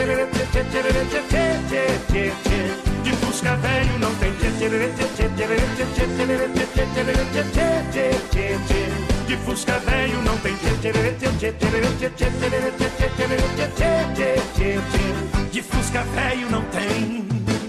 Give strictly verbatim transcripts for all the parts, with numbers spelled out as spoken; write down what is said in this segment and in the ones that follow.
De Fusca velho não tem De Fusca velho não tem De Fusca velho não tem.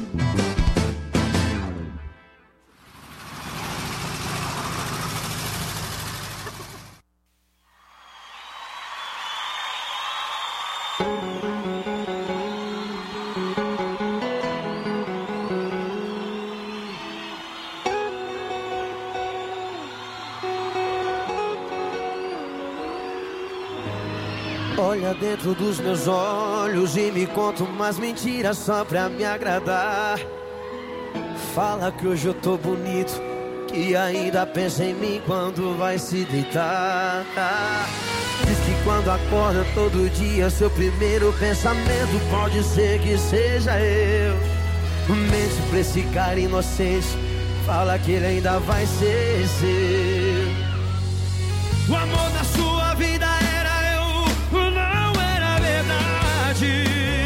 Olha dentro dos meus olhos e me conta umas mentiras só pra me agradar. Fala que hoje eu tô bonito, que ainda pensa em mim quando vai se deitar. Diz que quando acorda todo dia seu primeiro pensamento pode ser que seja eu. Mente pra esse cara inocente, fala que ele ainda vai ser seu. O amor da sua vida era eu, não era verdade.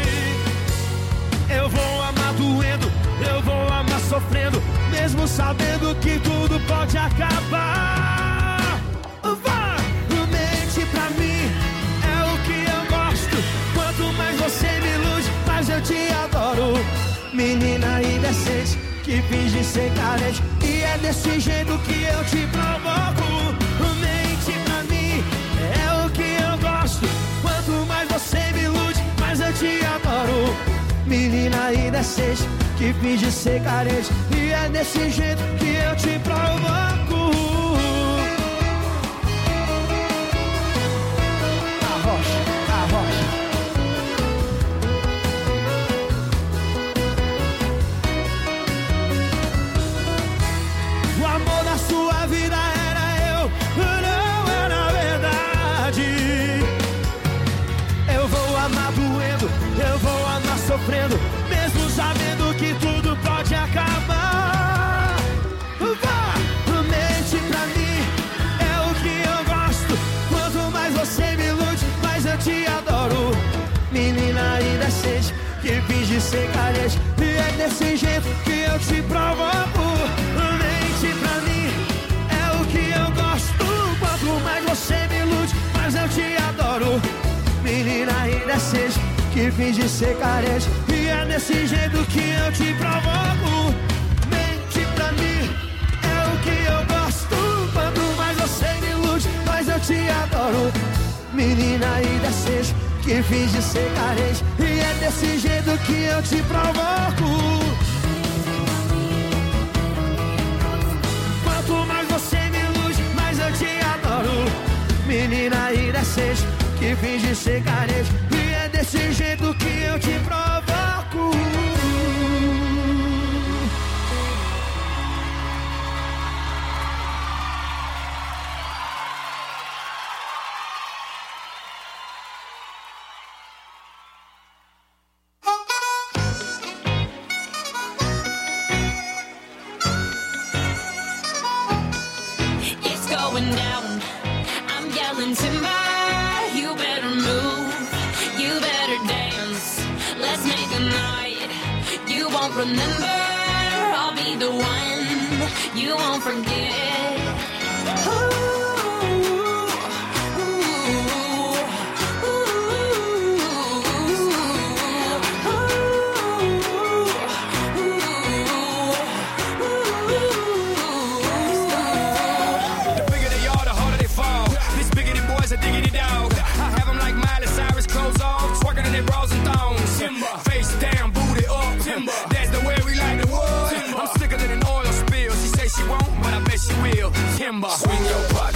Eu vou amar doendo, eu vou amar sofrendo, mesmo sabendo que tudo pode acabar. Vá, mente pra mim, é o que eu gosto. Quanto mais você me ilude, mais eu te adoro. Menina indecente, que finge ser carente, e é desse jeito que eu te provoco. Mente pra mim, é o que eu gosto. Quanto mais você me ilude, mais eu te adoro. Menina indecente, que finge ser carente, e é desse jeito que eu te provoco. Arrocha, arrocha. O amor da sua vida era eu, não era verdade. Eu vou amar doendo, eu vou amar sofrendo, mesmo sabendo que tudo pode acabar. Vá, mente pra mim, é o que eu gosto. Quanto mais você me ilude, mais eu te adoro. Menina indecente, que finge ser carente, e é desse jeito que eu te provoco. Mente pra mim, é o que eu gosto. Quanto mais você me ilude, mais eu te adoro. Menina indecente, que finge ser carente, e é desse jeito que eu te provoco. Mente pra mim, é o que eu gosto. Quanto mais você me ilude, mais eu te adoro. Menina indecente, que finge ser carente, e é desse jeito que eu te provoco. Quanto mais você me ilude, mais eu te adoro. Menina indecente, que finge ser carente, e é desse jeito que eu te provoco. It's going down, I'm yelling timber. You better move, you better dance. Let's make a night you won't remember. I'll be the one you won't forget. Ooh, ooh, ooh, ooh. The bigger they are, the harder they fall. These biggity boys are diggity dog. I have them like Miley Cyrus, clothes off, twerking in their bras and thongs. Timber. Face down, booty up. Timber. That's the way we like the wood. I'm sicker than an oil spill. She say she won't, but I bet she will. Timber. Swing your body.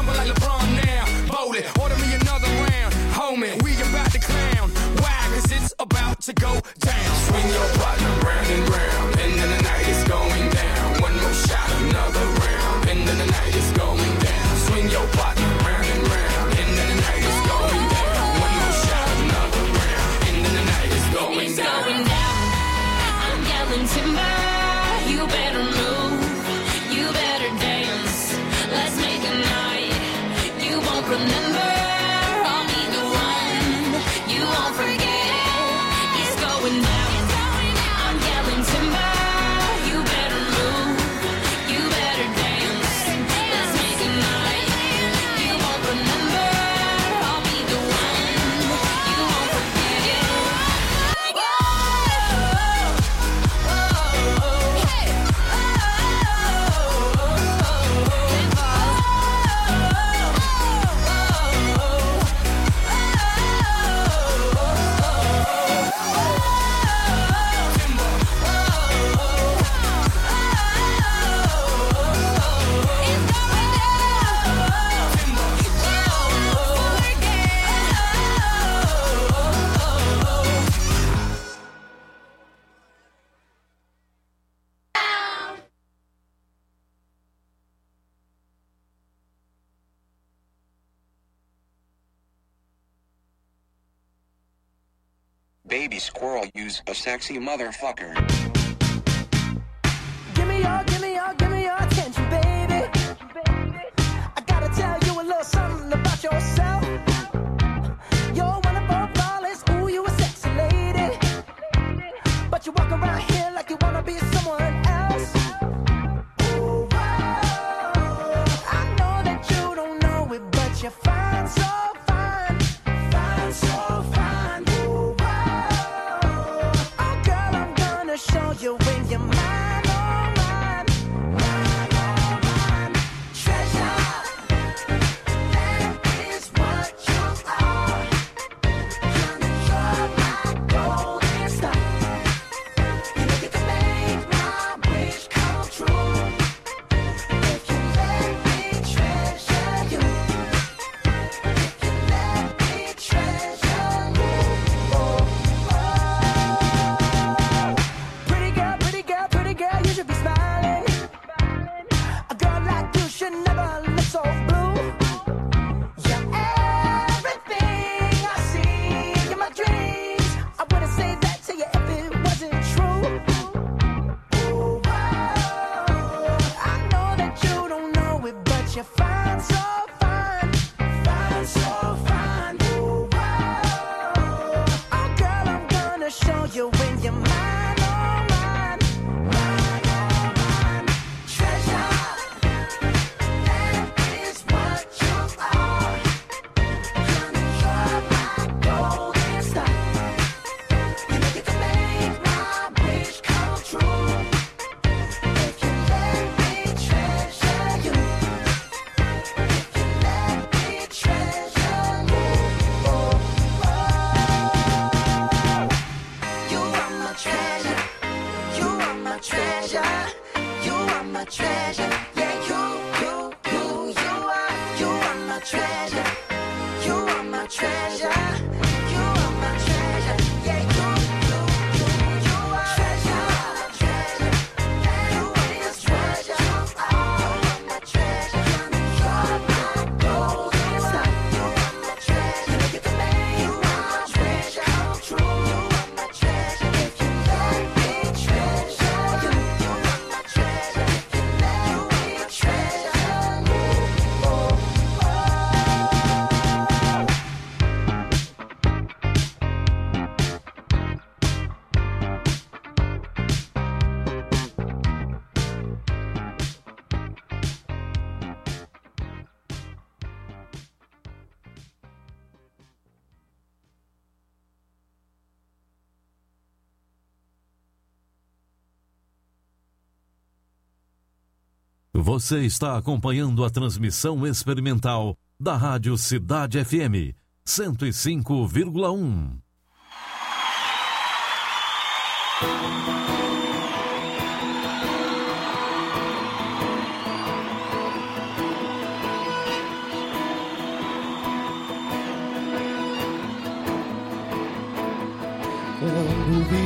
dribble like LeBron now. Bowl it, order me another round. Homie, we about to clown. Why? Cause it's about to go down. Swing your partner round and round. And then the night is going down. One more shot, another round. And then the night is going down. Swing your partner round and round. And then the night is going down. One more shot, another round. And then the night is going It's down. going down. I'm yelling timber. You better move. You better dance. Let's make a night you won't remember. I'll be the one you won't forget. It's going down. I'm yelling timber. You better move. You better dance. Let's make a night you won't remember. I'll be the one you won't forget. Baby squirrel, use a sexy motherfucker. Give me your, give me your, give me your attention, baby. I gotta tell you a little something about yourself. You're one of our flawless, ooh, you a sexy lady. But you walk around here like you wanna be someone else. Ooh, wow. I know that you don't know it, but you're fine, so fine. Fine, so fine. Ooh, wow. Oh, girl, I'm gonna show you when you're mine, oh, mine. Mine, oh, mine. Treasure, that is what you are. Honey, you're my golden star. You know you can make my wish come true. If you let me treasure you. If you let me treasure you. Oh, oh. Pretty girl, pretty girl, pretty girl, you should be smiling. A girl like you should never look so blue. You're everything I see in my dreams. I wouldn't say that to you if it wasn't true. Ooh, wow. I know that you don't know it, but you're fine, so fine. Fine, so fine. Ooh, wow. Oh, girl, I'm gonna show you when you're mine, oh, mine. Mine, oh, mine. Treasure, that is what you are. Honey, you're my golden star. You know you can make my wish come true. If you let me treasure you. If you let me treasure you. Oh, oh. You are my treasure. You are my treasure. You are my treasure. Yeah, you, you, you, you are. You are my treasure. You are my treasure. You are my treasure. Yeah, you, you, you, you are. Treasure, treasure. You are my treasure. You are my treasure. You're my golden star. You are my treasure. You know you can make my wish come true. You are my treasure. If you let me treasure you. You are my treasure. If you let me treasure you. Oh, oh. Você está acompanhando a transmissão experimental da Rádio Cidade F M cento e cinco vírgula um.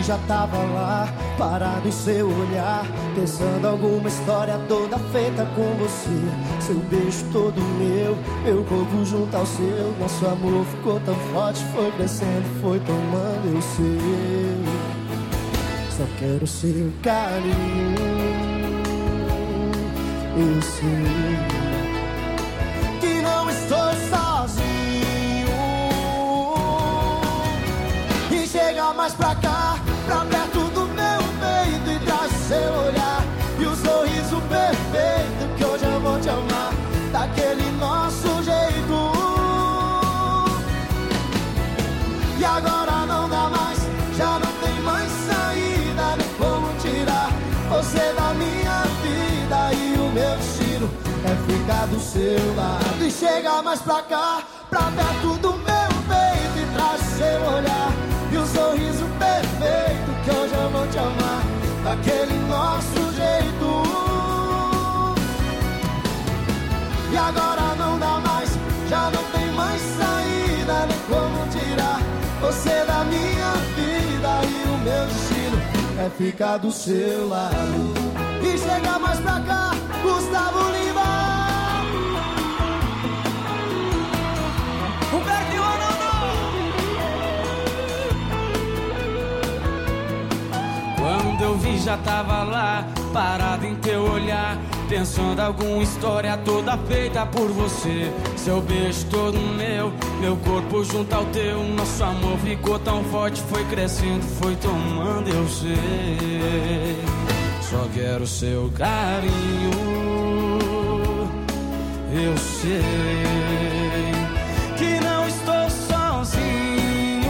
já tava lá, parado em seu olhar, pensando alguma história toda feita com você. Seu beijo todo meu, meu corpo junto ao seu. Nosso amor ficou tão forte, foi crescendo, foi tomando, eu sei. Só quero seu carinho, eu sei que não estou sozinho. E chega mais pra cá, pra perto do meu peito, e traz o seu olhar e o sorriso perfeito, que hoje eu vou te amar daquele nosso jeito. E agora não dá mais, já não tem mais saída, nem como tirar você da minha vida. E o meu destino é ficar do seu lado. E chega mais pra cá, pra perto do meu peito, e traz o seu olhar e o sorriso perfeito, que hoje eu vou te amar daquele nosso jeito. E agora não dá mais, já não tem mais saída, nem como tirar você da minha vida. E o meu destino é ficar do seu lado. E chega mais pra cá, Gustavo Lima. Humberto Quando eu vi já tava lá, parado em teu olhar, pensando alguma história toda feita por você. Seu beijo todo meu, meu corpo junto ao teu. Nosso amor ficou tão forte, foi crescendo, foi tomando, eu sei. Só quero seu carinho, eu sei que não estou sozinho.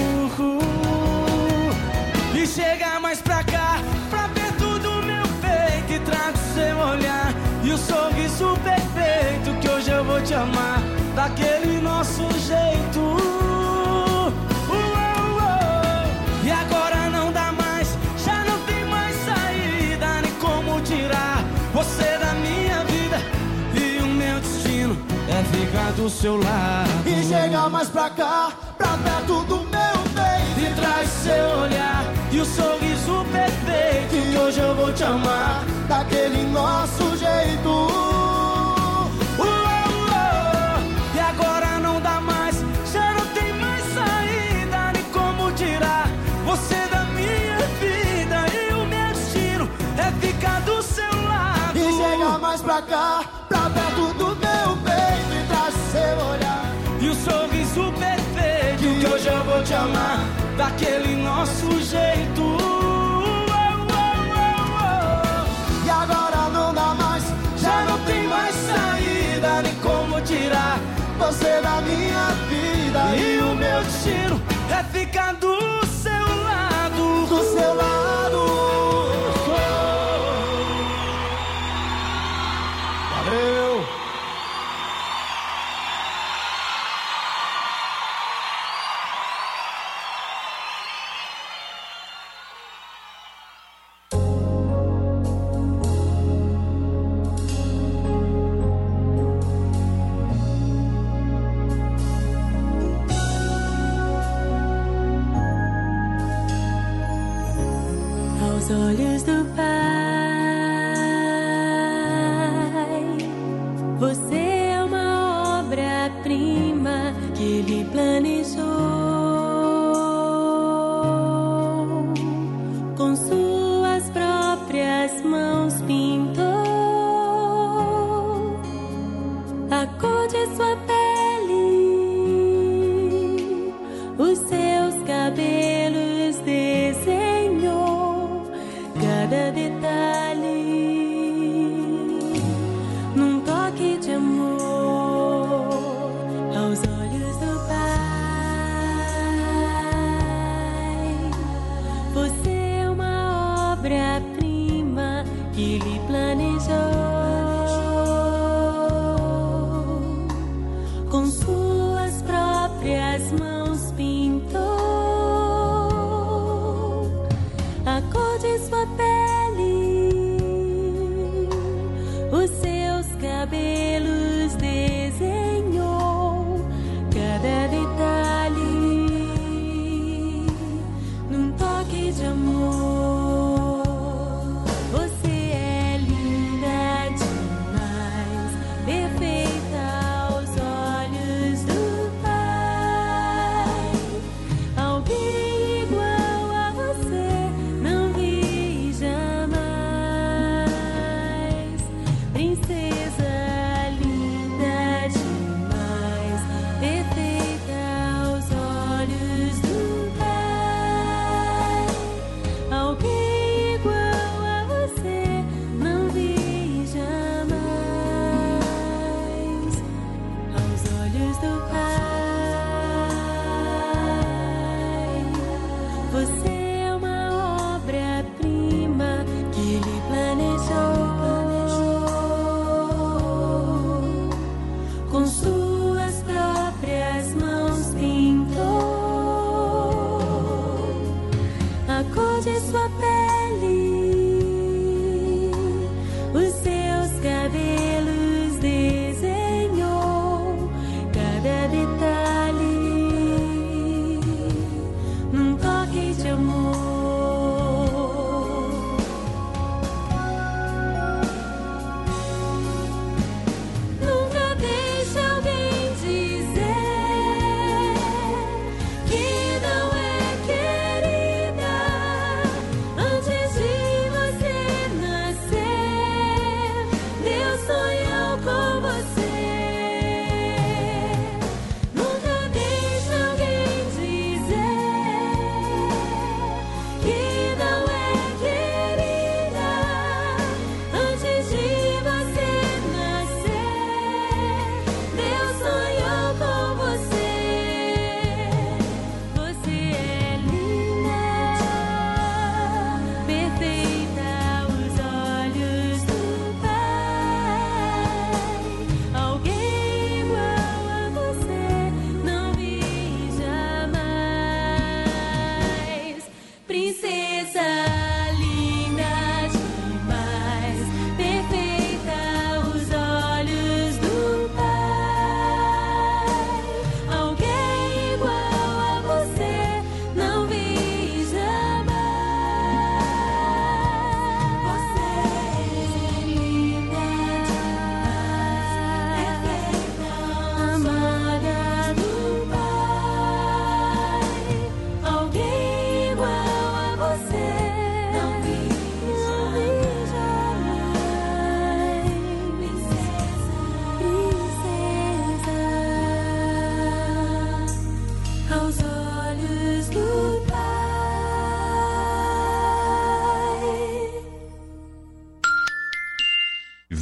E chega mais pra cá, pra perto do meu peito, e traga o seu olhar e o sorriso perfeito, que hoje eu vou te amar daquele nosso jeito. Uh, uh, uh. E agora não dá mais, já não tem mais saída, nem como tirar você da minha vida. E o meu destino é ficar do seu lado. E chega mais pra cá, pra perto do meu peito, e traz seu olhar e o sorriso perfeito, que hoje eu vou te amar daquele nosso jeito. Uh, uh, uh. E agora não dá mais, já não tem mais saída, nem como tirar você da minha vida. E o meu destino é ficar do seu lado. E chega mais pra cá, pra perto do meu peito, e traz seu olhar e o sorriso perfeito, que, que hoje eu vou te amar daquele nosso jeito. Uh, uh, uh, uh. E agora não dá mais, já não tem mais saída, nem como tirar você da minha vida. E o meu destino é ficar do seu lado, do seu lado. Valeu! Aos olhos do Pai, você é uma obra-prima que Ele planejou. Com suas próprias mãos pintou a cor de sua pele, os seus cabelos desenhou cada detalhe num toque de amor. Aos olhos do Pai,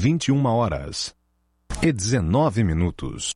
vinte e uma horas e dezenove minutos.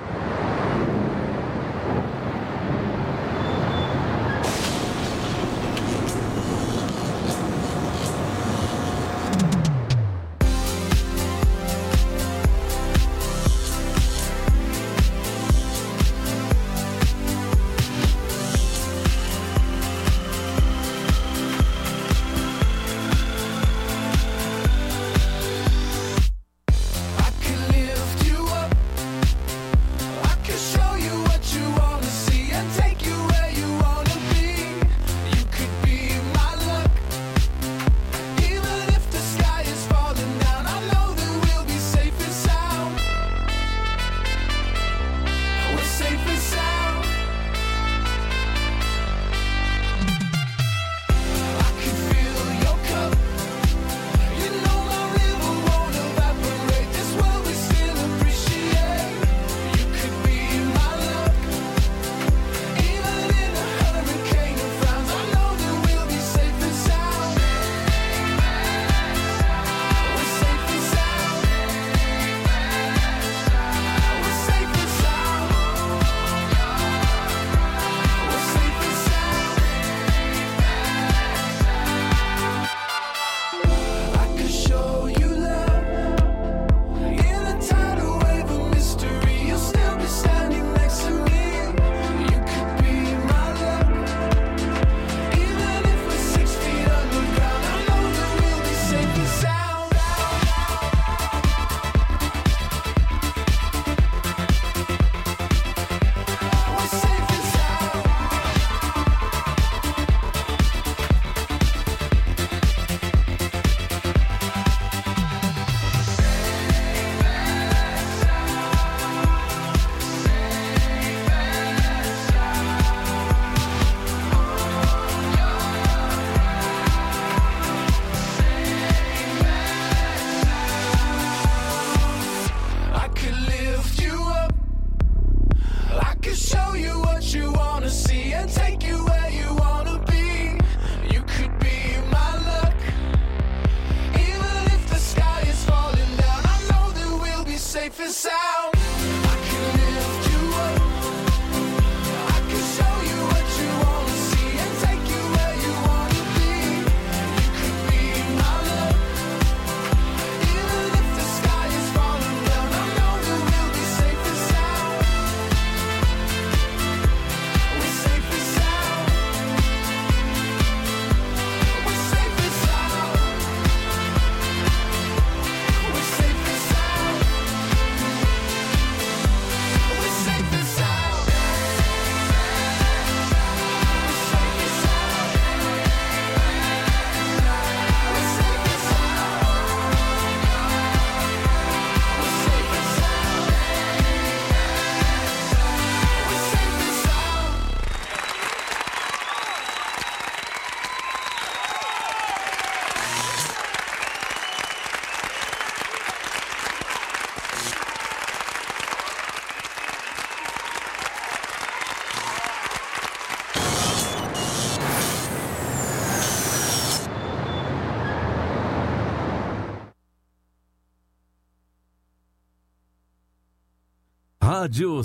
Rádio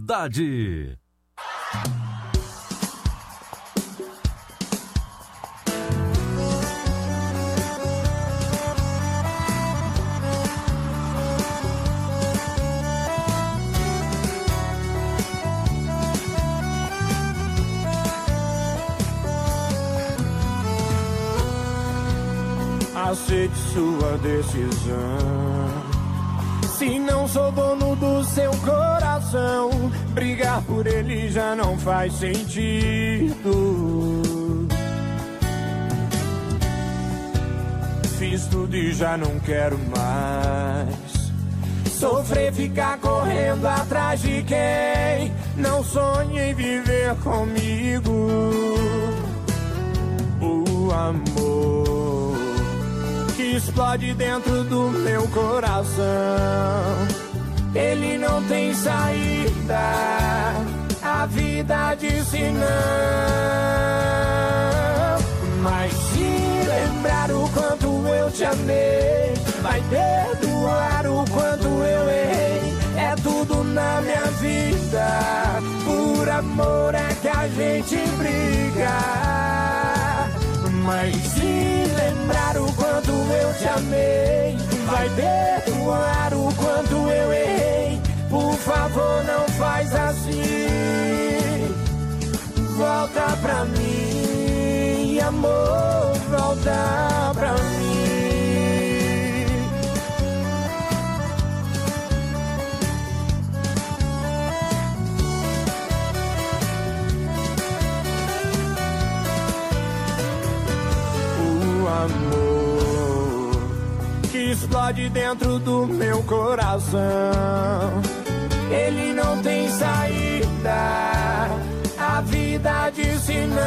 Cidade. Aceite sua decisão. Se não sou dono do seu coração, brigar por ele já não faz sentido. Fiz tudo e já não quero mais sofrer, ficar correndo atrás de quem não sonha em viver comigo. O amor que explode dentro do meu coração, ele não tem saída, a vida disse não. Mas se lembrar o quanto eu te amei, vai perdoar amor é que a gente briga. Mas se lembrar o quanto eu te amei, vai perdoar o quanto eu errei. Por favor, não faz assim. Volta pra mim, amor, volta pra mim. O amor que explode dentro do meu coração, ele não tem saída, a vida disse não.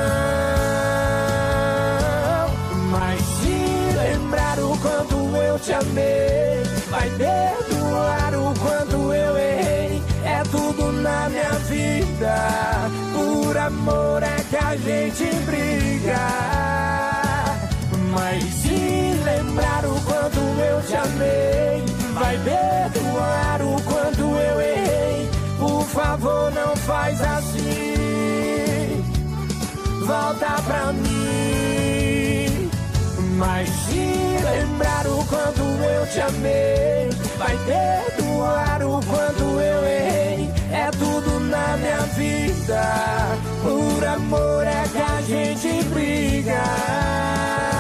Mas se lembrar o quanto eu te amei, vai perdoar o quanto eu errei. É tudo na minha vida, por amor é que a gente briga. Mas se lembrar o quanto eu te amei, vai perdoar o quanto eu errei. Por favor, não faz assim. Volta pra mim. Mas se lembrar o quanto eu te amei, vai perdoar o quanto eu errei. É tudo na minha vida, por amor é que a gente briga.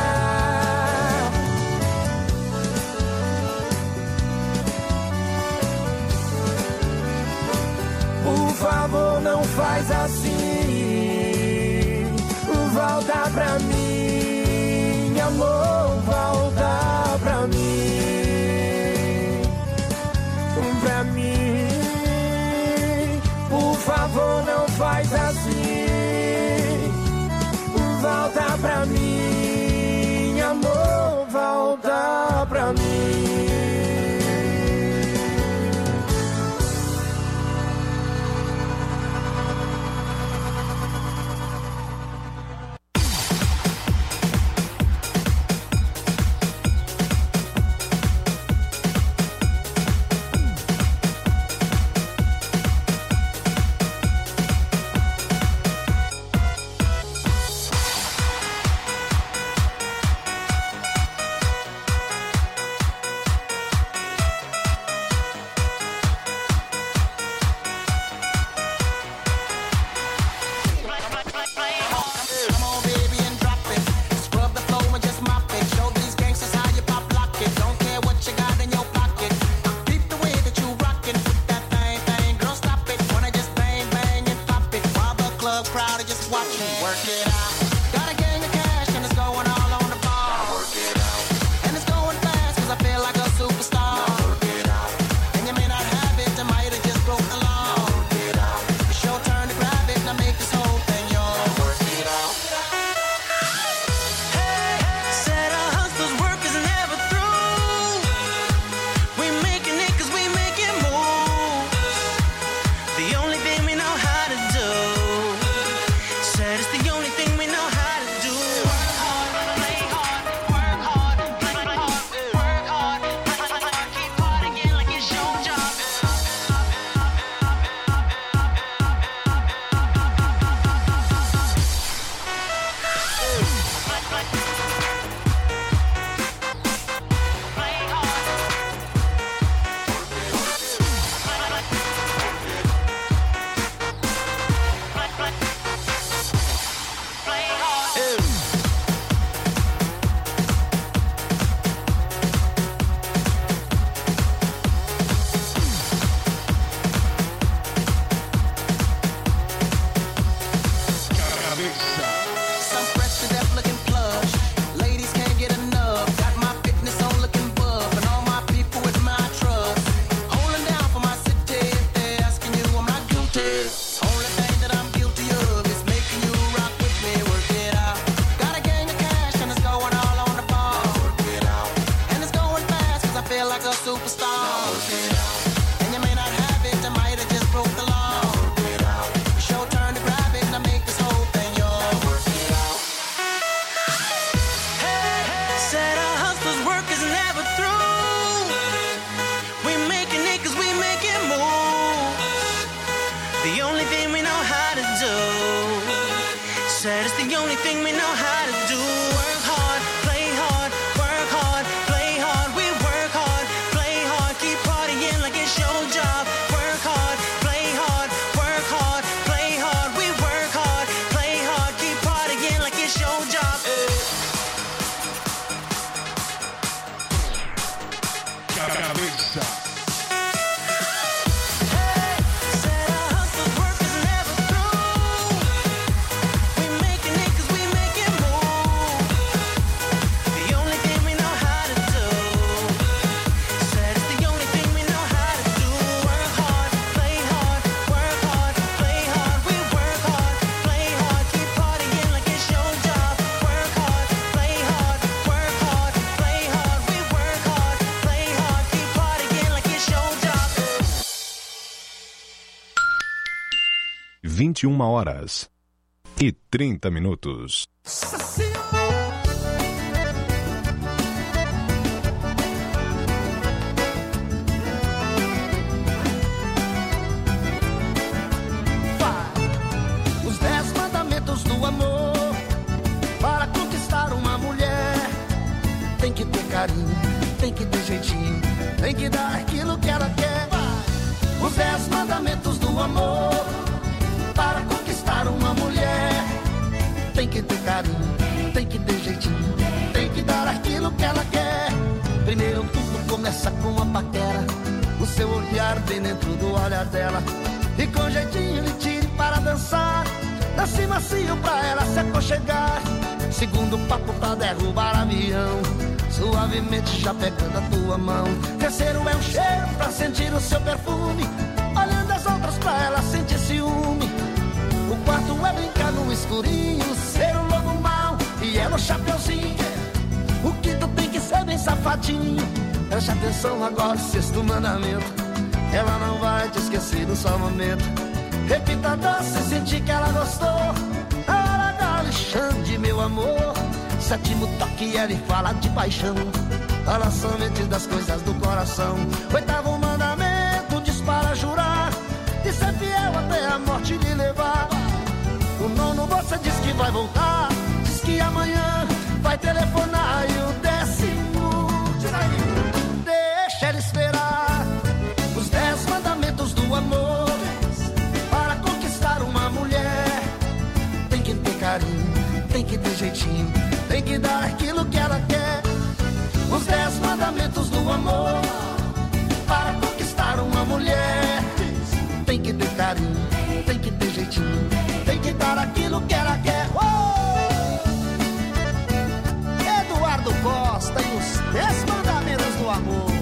Por favor, não faz assim. Volta pra mim, amor, volta pra mim. Pra mim. Por favor, não faz assim. Volta pra mim, amor, volta pra mim. the only thing we know how to do. Said it's the only thing we know how to do. Work hard, play hard, work hard, play hard. We work hard, play hard, keep partying like it's your job. Work hard, play hard, work hard, play hard. We work hard, play hard, keep partying like it's your job. Cabeça. vinte e uma horas e trinta minutos. Os dez mandamentos do amor. Para conquistar uma mulher, tem que ter carinho, tem que ter jeitinho, tem que dar aquilo que ela quer. Os dez mandamentos do amor. Para conquistar uma mulher, tem que ter carinho, tem que ter jeitinho, tem que dar aquilo que ela quer. Primeiro tudo começa com a paquera, o seu olhar bem dentro do olhar dela. E com jeitinho lhe tire para dançar, dance macio pra ela se aconchegar. Segundo papo pra derrubar avião, suavemente já pegando a tua mão. Terceiro é um cheiro pra sentir o seu perfume, olhando as outras pra ela sentir ciúme. O quarto é brincar no escurinho, ser um lobo mau e ela o chapeuzinho. O quinto tem que ser bem safadinho. Preste atenção agora, sexto mandamento, ela não vai te esquecer no só momento. Repita doce, sentir que ela gostou, na hora da Alexandre, meu amor. Sétimo toque, ela fala de paixão, fala somente das coisas do coração. Oitavo mandamento, diz para jurar e ser fiel até a morte lhe levar. O nono você diz que vai voltar, diz que amanhã vai telefonar. E o décimo, deixa ela esperar. Os dez mandamentos do amor. Para conquistar uma mulher, tem que ter carinho, tem que ter jeitinho, tem que dar aquilo que ela quer. Os dez mandamentos do amor. Para conquistar uma mulher, tem que ter carinho, tem que ter jeitinho, tem que dar aquilo que ela quer. Oh! Eduardo Costa e os dez mandamentos do amor.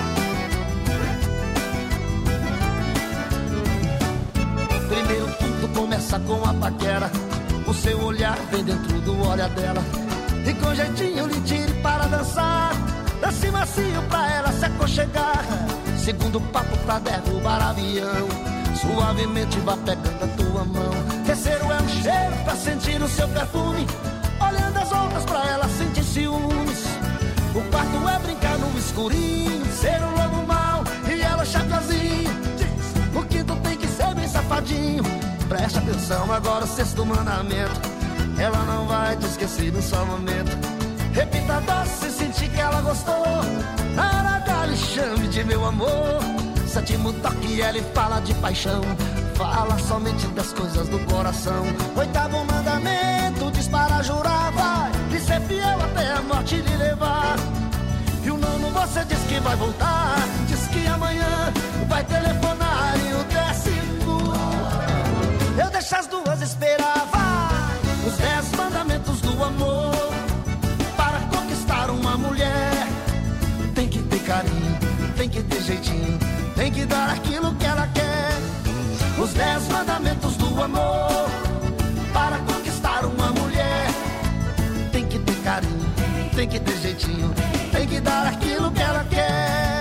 Primeiro tudo começa com a paquera, o seu olhar vem dentro do olhar dela. E com jeitinho lhe tire para dançar, dance macio pra ela se aconchegar. Segundo papo pra derrubar avião, suavemente vá pegando a tua mão. Terceiro é um cheiro pra sentir o seu perfume, olhando as outras pra ela sentir ciúmes. O quarto é brincar no escurinho, ser um lobo mau e ela chapeazinho. O quinto tem que ser bem safadinho. Preste atenção agora, o sexto mandamento, ela não vai te esquecer no só momento. Repita doce, sentir que ela gostou, na hora da lhe chame de meu amor. Sétimo toque, ela fala de paixão, fala somente das coisas do coração. Oitavo mandamento, diz para jurar, vai lhe ser fiel até a morte lhe levar. E o nono você diz que vai voltar, diz que amanhã vai telefonar. E o décimo, eu deixo as duas esperar, vai. Os dez mandamentos do amor. Para conquistar uma mulher, tem que ter carinho, tem que ter jeitinho, tem que dar aquilo que ela quer. Os dez mandamentos do amor. Para conquistar uma mulher, tem que ter carinho, tem que ter jeitinho, tem que dar aquilo que ela quer.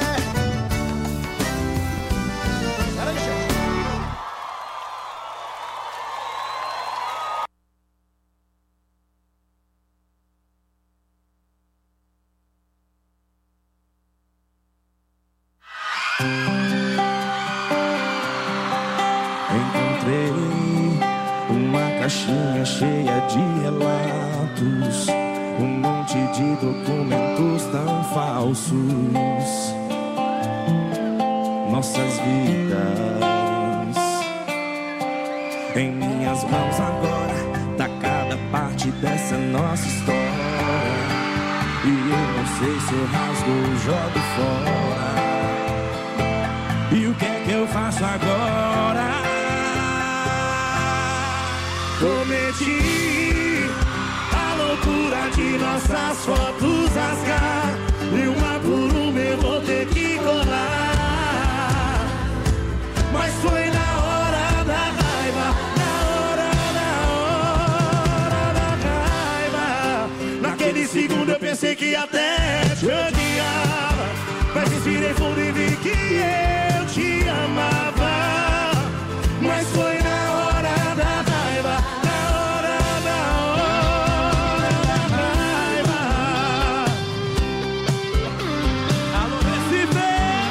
encontrei uma caixinha cheia de relatos, um monte de documentos tão falsos. Nossas vidas em minhas mãos agora, tá cada parte dessa nossa história. E eu não sei se eu rasgo ou jogo fora. E o que é que eu faço agora? Cometi a loucura de nossas fotos rasgar, e uma por uma eu vou ter que colar. Mas foi na hora da raiva, na hora, na hora da raiva. Naquele segundo eu pensei que até te odiava, mas respirei fundo e vi que eu te amava. Mas foi na hora da raiva, na hora, na hora da raiva. Alô, Recife!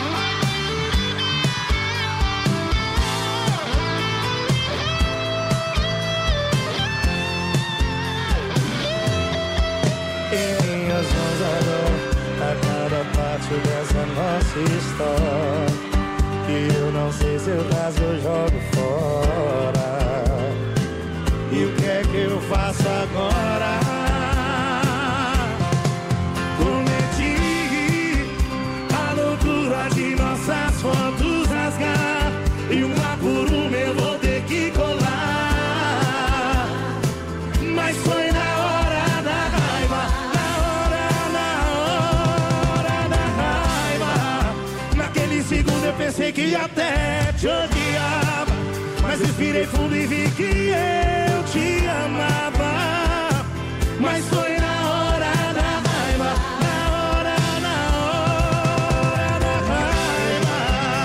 Em minhas mãos agora, a cada parte dessa nossa história, que eu não sei se eu rasgo ou jogo fora. E o que é que eu faço agora? Cometi a loucura de nossas fotos rasgar, e uma por uma eu vou ter que colar. Mas foi na hora da raiva, na hora, na hora da raiva. Naquele segundo eu pensei que até te odiava, mas respirei fundo e vi que eu te amava. Mas foi na hora da raiva, na hora, na hora da raiva.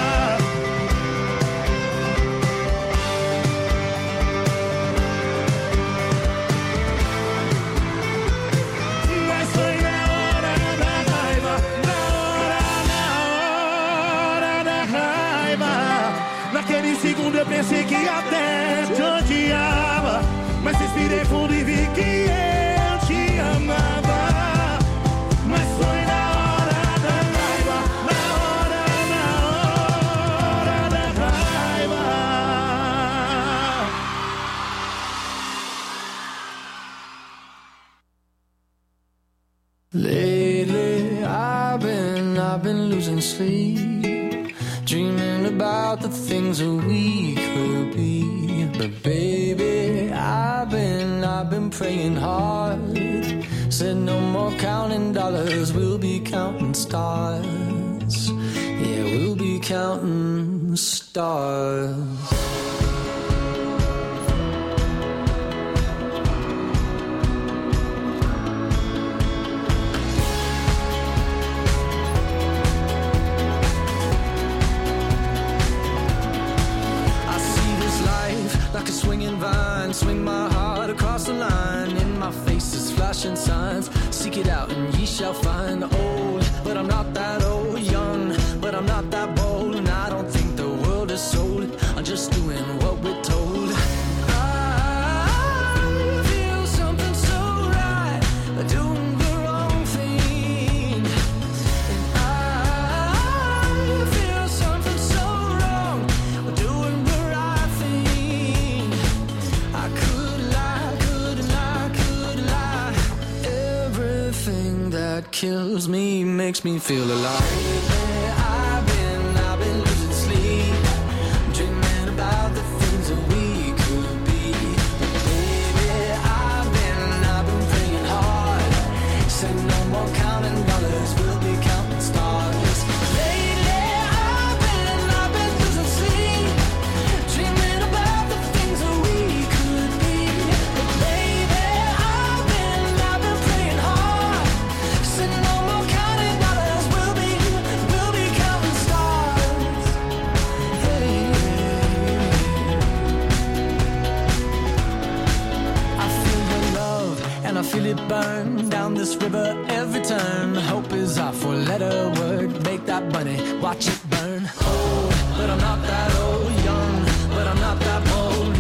Mas foi na hora da raiva, na hora, na hora da raiva. Naquele segundo eu pensei que até te odiava, mas respirei fundo e vi que eu te amava. Mas foi na hora da raiva, na hora, na hora da raiva. Lately I've been, I've been losing sleep, dreaming about the things that we could be. But baby, I've been, I've been praying hard. Said no more counting dollars, we'll be counting stars. Yeah, we'll be counting stars. Like a swinging vine, swing my heart across the line. In my face is flashing signs. Seek it out and ye shall find. Old, but I'm not that old. Young, but I'm not that bold. And I don't think the world is sold. I'm just doing what we're told. I feel something so right, doing the wrong thing. And I feel something so wrong, doing the right thing. I could lie, could lie, could lie. Everything that kills me makes me feel alive. I've been, I've been losing sleep, dreaming about the things that we could be. Baby, I've been, I've been praying hard. Said no more counting dollars, we'll be counting stars. Lately, I've been, I've been losing sleep, dreaming about the things that we could be. But baby, I've been, I've been praying hard. Said no more counting dollars, we'll be, we'll be counting stars. Hey. I feel your love and I feel it burn down this river every turn. Hope is our four-letter word. Make that money, watch it burn. Old, but I'm not that old. Young, but I'm not that bold.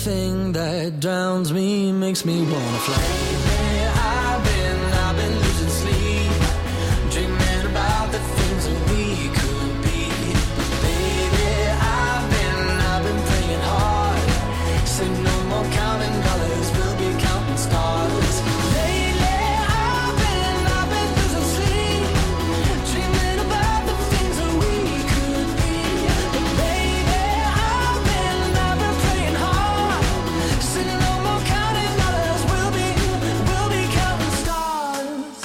Everything that drowns me makes me wanna fly. I've been, I've been losing sleep, dreaming about the things that we could be. Baby, I've been, I've been praying hard. Say no more counting dollars, we'll be counting stars. Lately, I've been, I've been losing sleep, dreaming about the things that we could be. But baby, I've been, I've been praying hard. Say no more counting dollars, we'll be, we'll be counting stars.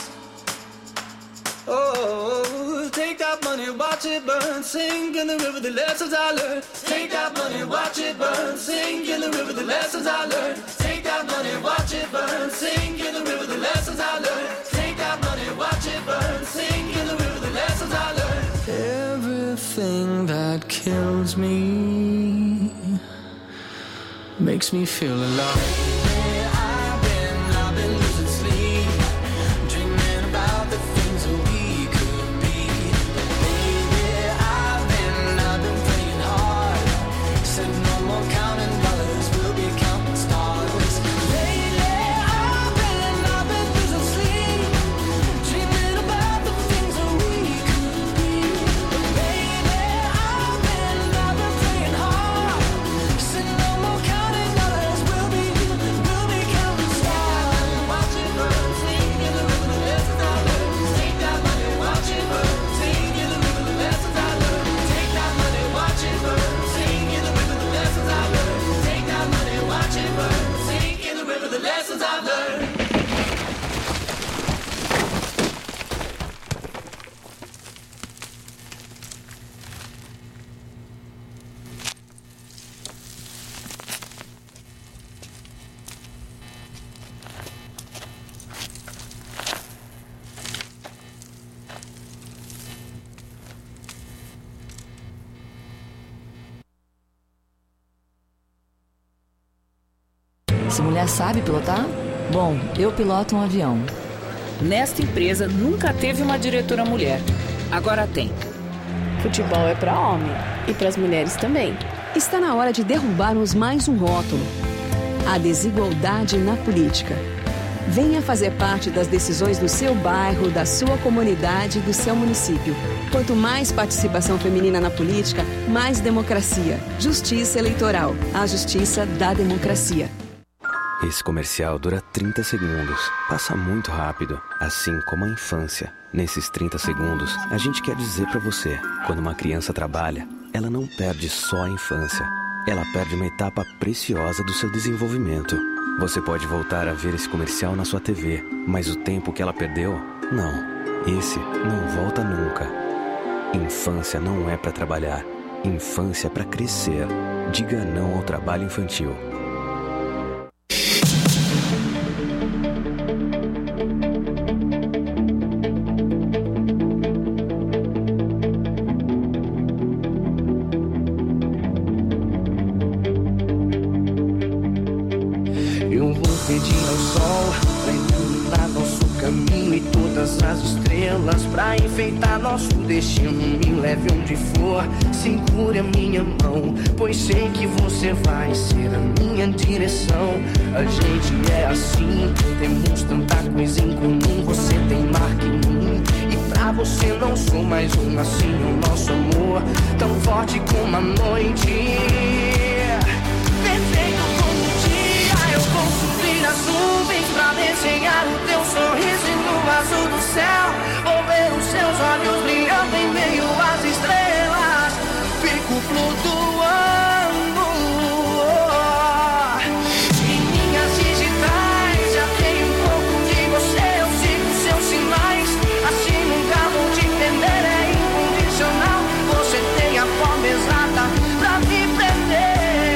Oh, take that money, watch it burn, sink in the river, the lessons I learned. Take that money, watch it burn, sink in the river, the lessons I learned. Take that money, watch it burn, sink in the river, the lessons I learned. Take that money, watch it burn, sink in the river, the lessons I learned. Everything that kills me makes me feel alive. I've been, I've been losing sleep, dreaming about the things that we could be. Baby, I've been, I've been praying hard. Said no more counting dollars, we'll be counting stars. Lately, I've been, I've been losing sleep, dreaming about the things that we could be. Baby, I've been, I've been praying hard. Said no more counting dollars, we'll be, we'll be counting stars. Watch it burn, sink in the river, the lessons I learned. Take that money, watch it burn, sink in the river, the lessons I learned. Take that money, watch it burn, sink in the river, the lessons I learned. Take that money, watch it burn, sink in the river, the lessons I learned. Se mulher sabe pilotar? Bom, eu piloto um avião. Nesta empresa nunca teve uma diretora mulher. Agora tem. Futebol é para homem e para as mulheres também. Está na hora de derrubarmos mais um rótulo: a desigualdade na política. Venha fazer parte das decisões do seu bairro, da sua comunidade e do seu município. Quanto mais participação feminina na política, mais democracia. Justiça Eleitoral. A justiça da democracia. Esse comercial dura trinta segundos. Passa muito rápido, assim como a infância. Nesses trinta segundos, a gente quer dizer pra você: quando uma criança trabalha, ela não perde só a infância. Ela perde uma etapa preciosa do seu desenvolvimento. Você pode voltar a ver esse comercial na sua T V, mas o tempo que ela perdeu, não. Esse não volta nunca. Infância não é pra trabalhar. Infância é pra crescer. Diga não ao trabalho infantil. Eu vou pedir ao sol pra iluminar nosso caminho e todas as estrelas pra enfeitar nosso destino. Me leve onde for, segure a minha mão, pois sei que você vai ser a minha direção. A gente é assim, temos tanta coisa em comum. Você tem marca em mim e pra você não sou mais um. Assim o nosso amor, tão forte como a noite, perfeito como o dia. Eu vou subir as nuvens pra desenhar o teu sorriso e no azul do céu vou ver os seus olhos brilhando em meio às estrelas. Fico flutuando em minhas digitais. Já tenho um pouco de você, eu sigo seus sinais. Assim nunca vou te entender, é incondicional. Você tem a forma exata pra me prender.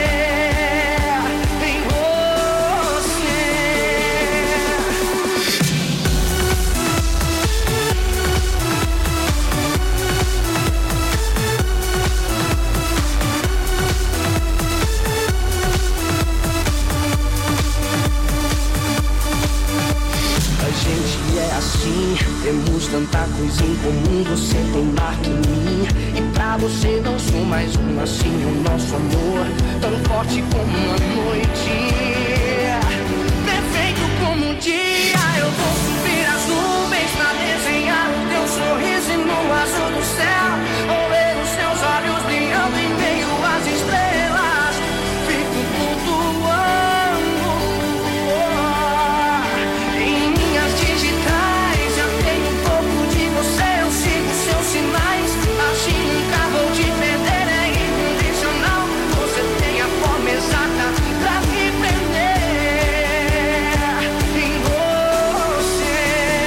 Assim, temos tanta coisa em comum. Você tem marca em mim e pra você não sou mais um. Assim o nosso amor, tão forte como a noite, perfeito como um dia. Eu vou subir as nuvens pra desenhar o teu sorriso e no azul do céu vou ver os teus olhos brilhando em meio às estrelas. Fico flutuando em minhas digitais. Já tenho um pouco de você, eu sigo seus sinais. Assim nunca vou te perder, é incondicional. Você tem a forma exata pra me prender em você.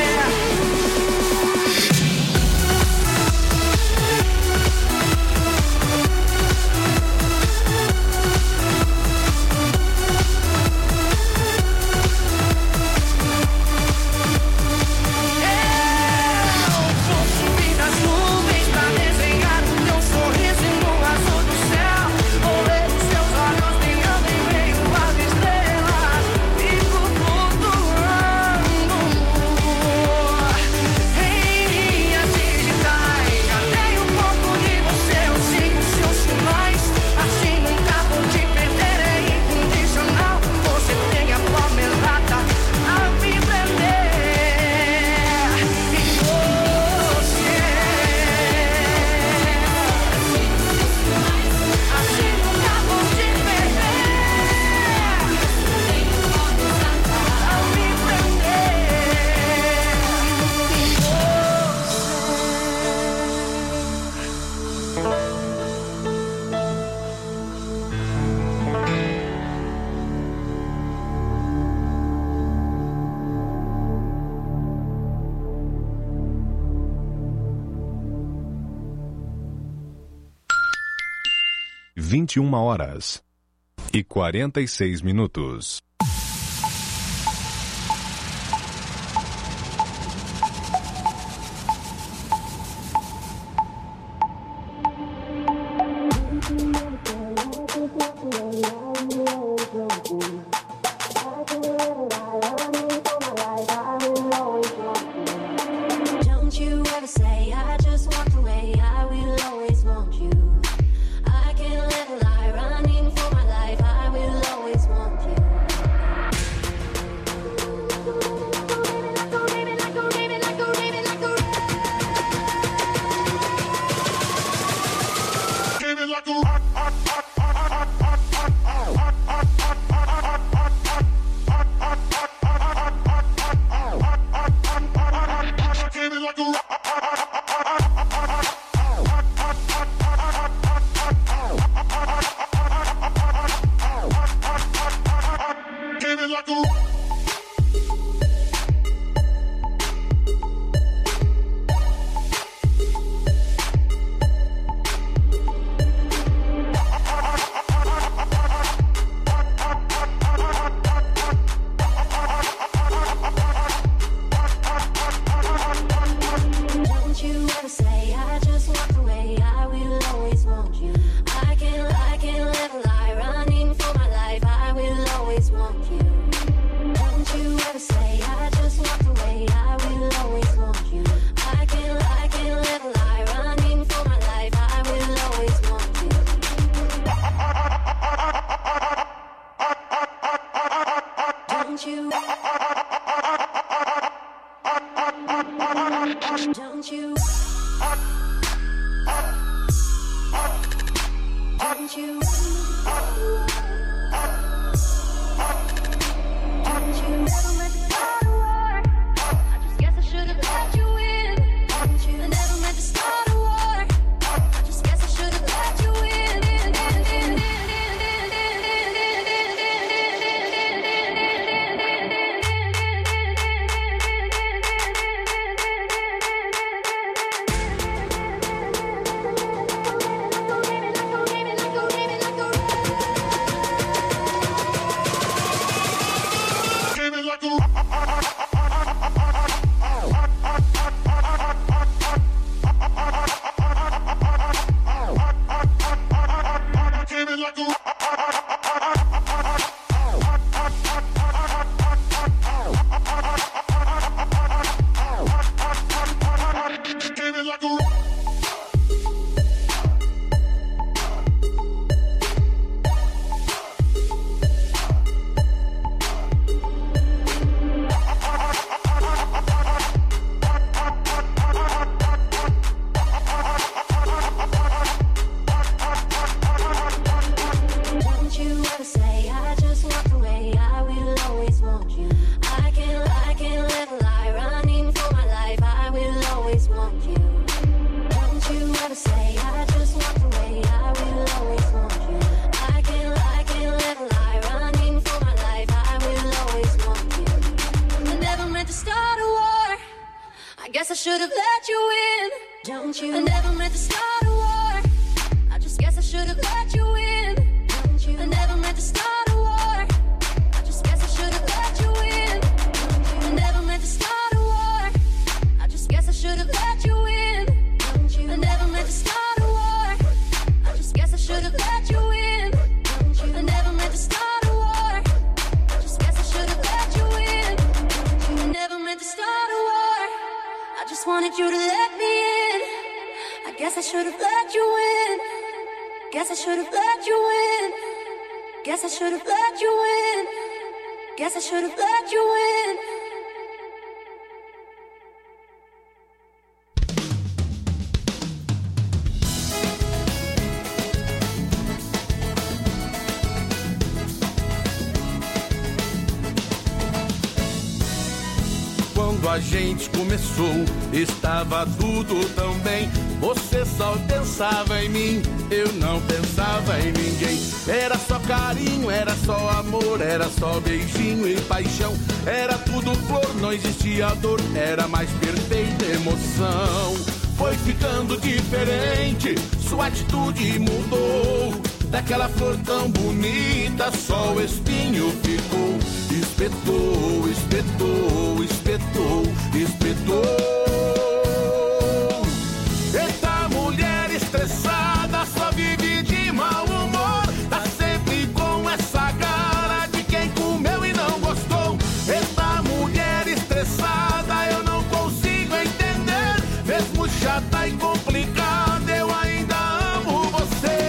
Eu vou subir nas nuvens pra desenhar o teu sorriso e no azul do céu vou ver os teus olhos brilhando em meio às estrelas. Fico flutuando em minhas digitais. Já tenho um pouco de você, eu sigo seus sinais. Assim nunca vou te perder, é incondicional. Você tem a forma exata a me prender em você. Assim nunca vou te perder, a me vinte e uma horas e quarenta e seis minutos. Don't you ever say I just walked away, I will always want you. I can't let a lie running for my life, I will always want you. Give it like a rock, rock, rock, rock, rock, rock, rock, rock, rock, rock, rock, give it like a rock. Give it like a Don't you ever say I just walked away, I will always want you. I can't, I can't let a lie running for my life, I will always want you. Don't you ever say I just walked away, I will always want you. I can't, I can't let a lie running for my life, I will always want you. Don't you? Don't you? Don't you? Don't you never meant to start a war? I just guess I should have let you in. Don't you never meant to start a war? I just guess I should have let you in. Give it like a rock. Give it like a rock. Give it like a rock. Don't you? I never meant to start a war. I just guess I should have let you in. Don't you? I never meant to start a war. I just guess I should have let you in. Don't you? I never meant to start a war. I just guess I should have let you in. Don't you? I never meant to start a war. I just guess I should have let you in. Don't you? I never meant to start a war. I just guess I should have let you in. Don't you? I never meant to start a war. I just wanted you to let me in. I guess I should have let you in. Guess I should have let you in. Guess I should have let you in. Guess I should have let you in. Quando a gente começou, estava tudo tão bem. Você só pensava em mim, eu não pensava em ninguém. Era só carinho, era só amor, era só beijinho e paixão. Era tudo flor, não existia dor, era mais perfeita emoção. Foi ficando diferente, sua atitude mudou. Daquela flor tão bonita, só o espinho ficou. Espetou, espetou, espetou, espetou. Eita mulher estressada, só vive de mau humor. Tá sempre com essa cara de quem comeu e não gostou. Eita mulher estressada, eu não consigo entender. Mesmo chata e complicada, eu ainda amo você.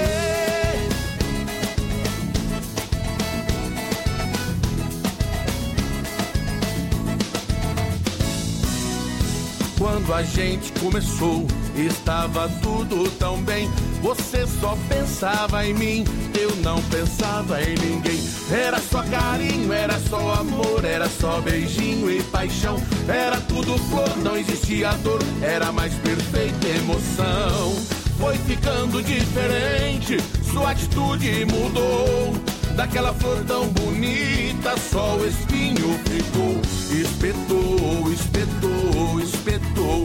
Quando a gente começou, estava tudo tão bem. Você só pensava em mim, eu não pensava em ninguém. Era só carinho, era só amor, era só beijinho e paixão. Era tudo flor, não existia dor, era mais perfeita emoção. Foi ficando diferente, sua atitude mudou. Daquela flor tão bonita, só o espinho ficou. Espetou, espetou, espetou,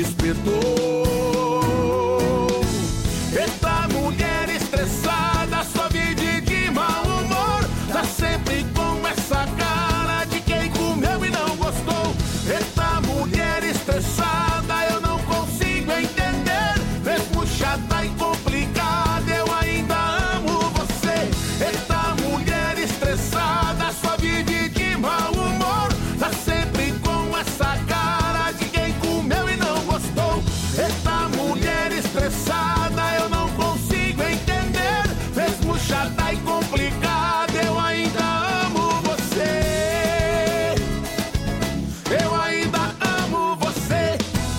espetou. Eita mulher estressada, só vive de mau humor. Tá sempre com essa cara de quem comeu e não gostou. Eita mulher estressada, eu não consigo entender. Mesmo chata e complicada, eu ainda amo você. Eita mulher estressada, só vive de mau humor. Tá sempre com essa cara de quem comeu e não gostou. Eita mulher estressada, eu não consigo entender. Mesmo chata e complicada, eu ainda amo você. Eu ainda amo você.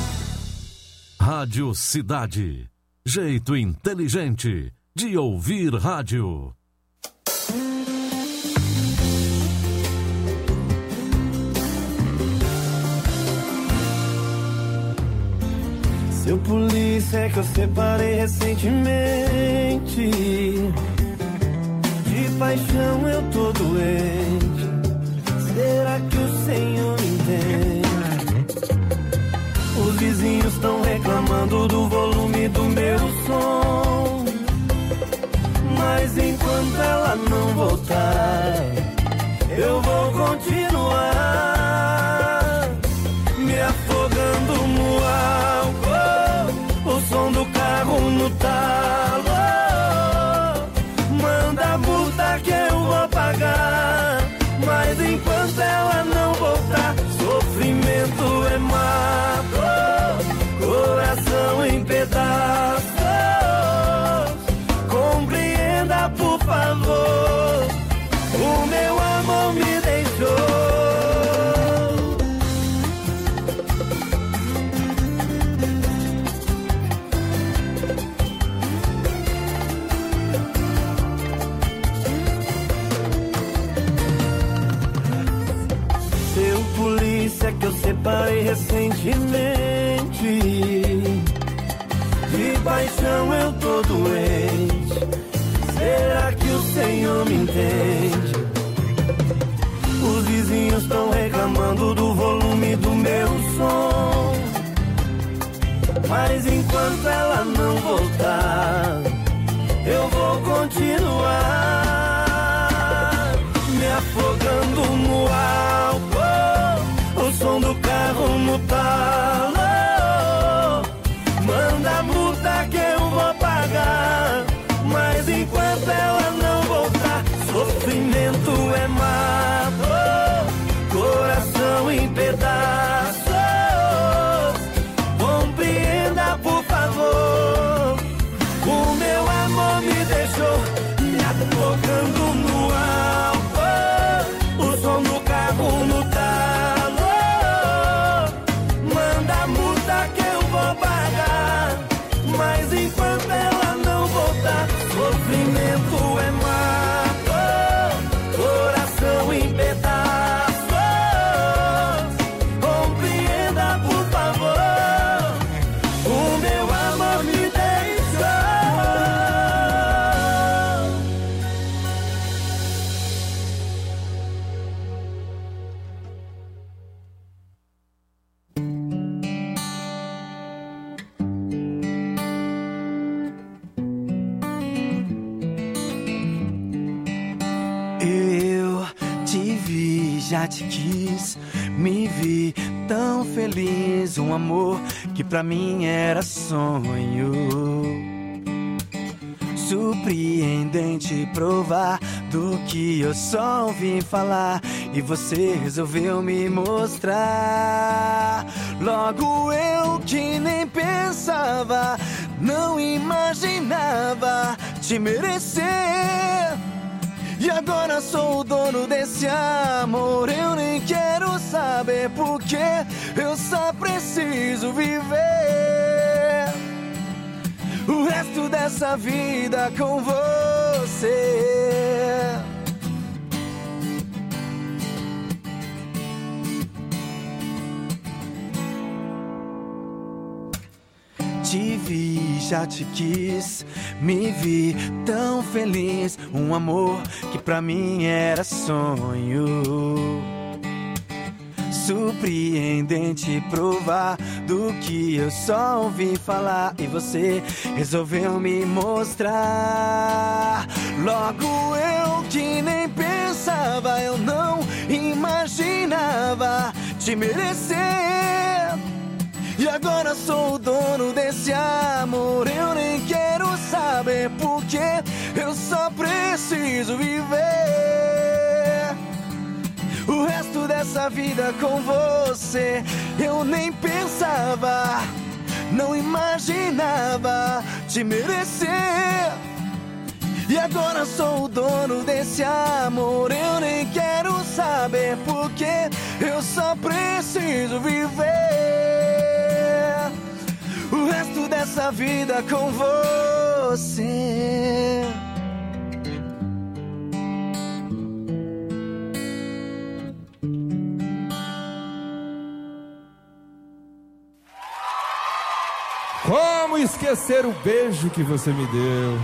Rádio Cidade. Jeito inteligente de ouvir rádio. Seu polícia é que eu separei recentemente. De paixão eu tô doente. Será que o Senhor me entende? Os vizinhos estão reclamando do volume do meu som. Mas enquanto ela não voltar, eu vou continuar me afogando no álcool. O som do carro no talo. Manda a multa que eu vou pagar. Mas enquanto ela não voltar, sofrimento é mato, coração em pedaços. Compreenda, por favor, o meu amor me deixou. Que eu separei recentemente. De paixão eu tô doente. Será que o Senhor me entende? Os vizinhos estão reclamando do volume do meu som. Mas enquanto enquanto ela não voltar, eu vou continuar me afogando no álcool, o som do carro no talo. Manda a multa que eu vou pagar, mas enquanto ela não voltar, sofrimento é mato, coração em pedaços. Compreenda, por favor, o meu amor me deixou me afogando no álcool, o som do carro no talo. Manda a multa que eu vou pagar, mas enquanto ela não voltar, sofrimento é mato, coração em pedaços. Compreenda, por favor, o meu amor me deixou. Eu te vi, já te quis, me vi tão feliz. Um amor que pra mim era sonho. Surpreendente provar do que eu só ouvi falar, e você resolveu me mostrar. Logo eu que nem pensava, não imaginava te merecer. E agora sou o dono desse amor, eu nem quero saber porque eu só preciso viver o resto dessa vida com você. Te vi, já te quis, me vi tão feliz. Um amor que pra mim era sonho. Surpreendente provar do que eu só ouvi falar, e você resolveu me mostrar. Logo eu que nem pensava, eu não imaginava te merecer. E agora sou o dono desse amor, eu nem quero saber porque eu só preciso viver o resto dessa vida com você. Eu nem pensava, não imaginava te merecer. E agora sou o dono desse amor, eu nem quero saber porque eu só preciso viver o resto dessa vida com você. Como esquecer o beijo que você me deu?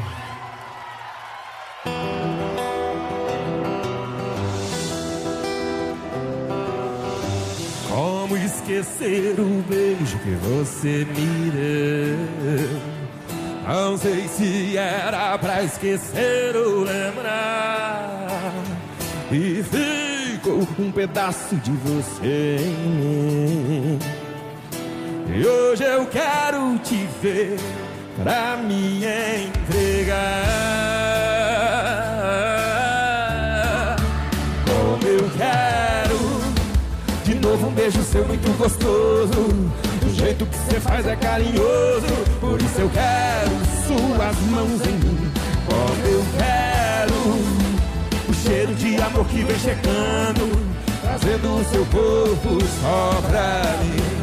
Como esquecer o beijo que você me deu? Não sei se era pra esquecer ou lembrar, e ficou um pedaço de você em mim. E hoje eu quero te ver pra me entregar. Como eu quero de novo um beijo seu muito gostoso. O jeito que você faz é carinhoso, por isso eu quero suas mãos em mim. Como eu quero o cheiro de amor que vem chegando, trazendo o seu corpo só pra mim.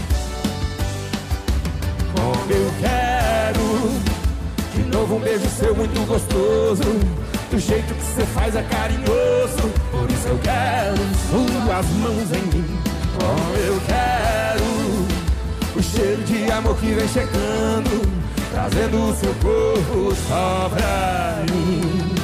Como eu quero de novo um beijo seu muito gostoso. Do jeito que você faz é carinhoso, por isso eu quero suas mãos em mim. Como eu quero o cheiro de amor que vem chegando, trazendo o seu corpo só pra mim.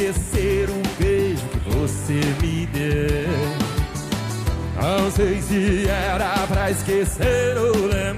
esquecer o beijo que você me deu. Não sei se era pra esquecer ou lembrar.